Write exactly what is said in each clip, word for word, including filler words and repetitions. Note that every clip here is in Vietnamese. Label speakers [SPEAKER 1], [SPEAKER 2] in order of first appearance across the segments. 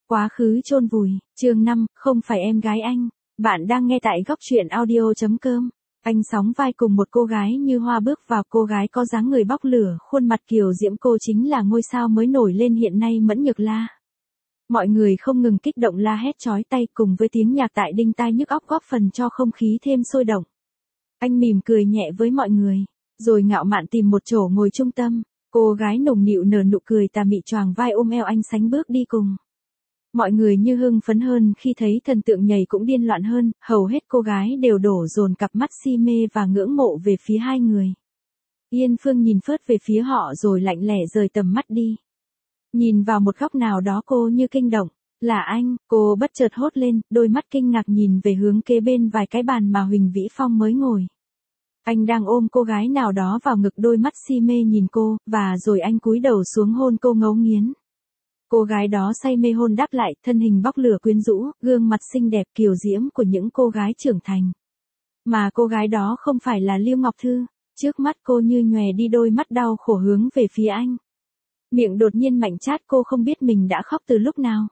[SPEAKER 1] Quá khứ chôn vùi, chương năm, không phải em gái anh. Bạn đang nghe tại góc truyện audio chấm com. Anh sóng vai cùng một cô gái như hoa bước vào, cô gái có dáng người bốc lửa, khuôn mặt kiều diễm, cô chính là ngôi sao mới nổi lên hiện nay Mẫn Nhược La. Mọi người không ngừng kích động la hét chói tai cùng với tiếng nhạc tại đinh tai nhức óc góp phần cho không khí thêm sôi động. Anh mỉm cười nhẹ với mọi người, rồi ngạo mạn tìm một chỗ ngồi trung tâm. Cô gái nũng nịu nở nụ cười tà mị choàng vai ôm eo anh sánh bước đi cùng. Mọi người như hưng phấn hơn khi thấy thần tượng nhảy cũng điên loạn hơn, hầu hết cô gái đều đổ dồn cặp mắt si mê và ngưỡng mộ về phía hai người. Yên Phương nhìn phớt về phía họ rồi lạnh lẽ rời tầm mắt đi. Nhìn vào một góc nào đó cô như kinh động, là anh, cô bất chợt hốt lên, đôi mắt kinh ngạc nhìn về hướng kế bên vài cái bàn mà Huỳnh Vĩ Phong mới ngồi. Anh đang ôm cô gái nào đó vào ngực, đôi mắt si mê nhìn cô, và rồi anh cúi đầu xuống hôn cô ngấu nghiến. Cô gái đó say mê hôn đáp lại, thân hình bốc lửa quyến rũ, gương mặt xinh đẹp kiều diễm của những cô gái trưởng thành. Mà cô gái đó không phải là Lưu Ngọc Thư, trước mắt cô như nhòe đi, đôi mắt đau khổ hướng về phía anh. Miệng đột nhiên mạnh chát, cô không biết mình đã khóc từ lúc nào.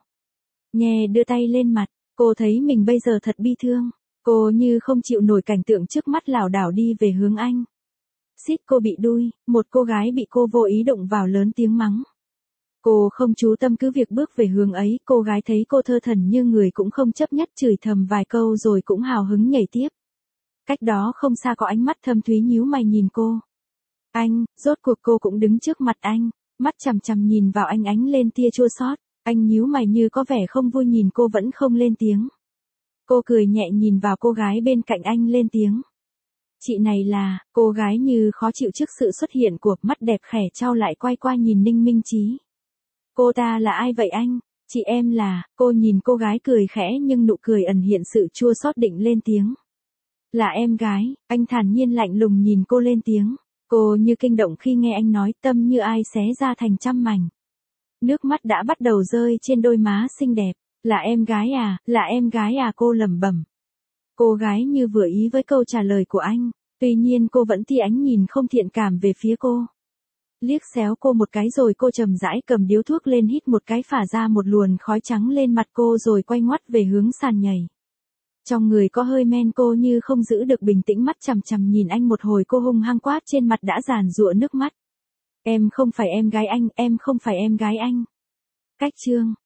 [SPEAKER 1] Nhè đưa tay lên mặt, cô thấy mình bây giờ thật bi thương. Cô như không chịu nổi cảnh tượng trước mắt, lảo đảo đi về hướng anh. Xít, cô bị đuôi, một cô gái bị cô vô ý đụng vào lớn tiếng mắng. Cô không chú tâm cứ việc bước về hướng ấy, cô gái thấy cô thơ thẩn như người cũng không chấp nhất, chửi thầm vài câu rồi cũng hào hứng nhảy tiếp. Cách đó không xa có ánh mắt thâm thúy nhíu mày nhìn cô. Anh, rốt cuộc cô cũng đứng trước mặt anh, mắt chằm chằm nhìn vào anh ánh lên tia chua xót. Anh nhíu mày như có vẻ không vui nhìn cô vẫn không lên tiếng. Cô cười nhẹ nhìn vào cô gái bên cạnh anh lên tiếng. Chị này là, cô gái như khó chịu trước sự xuất hiện của, mắt đẹp khẽ trao lại quay qua nhìn Ninh Minh Chí. Cô ta là ai vậy anh? Chị em là, cô nhìn cô gái cười khẽ nhưng nụ cười ẩn hiện sự chua xót, định lên tiếng. Là em gái, anh thản nhiên lạnh lùng nhìn cô lên tiếng. Cô như kinh động khi nghe anh nói, tâm như ai xé ra thành trăm mảnh. Nước mắt đã bắt đầu rơi trên đôi má xinh đẹp. Là em gái à, là em gái à, cô lẩm bẩm. Cô gái như vừa ý với câu trả lời của anh, tuy nhiên cô vẫn tia ánh nhìn không thiện cảm về phía cô. Liếc xéo cô một cái rồi cô chậm rãi cầm điếu thuốc lên hít một cái, phả ra một luồng khói trắng lên mặt cô rồi quay ngoắt về hướng sàn nhảy. Trong người có hơi men, cô như không giữ được bình tĩnh, mắt chằm chằm nhìn anh một hồi, cô hung hăng quát, trên mặt đã giàn giụa nước mắt. Em không phải em gái anh, em không phải em gái anh. Cách chương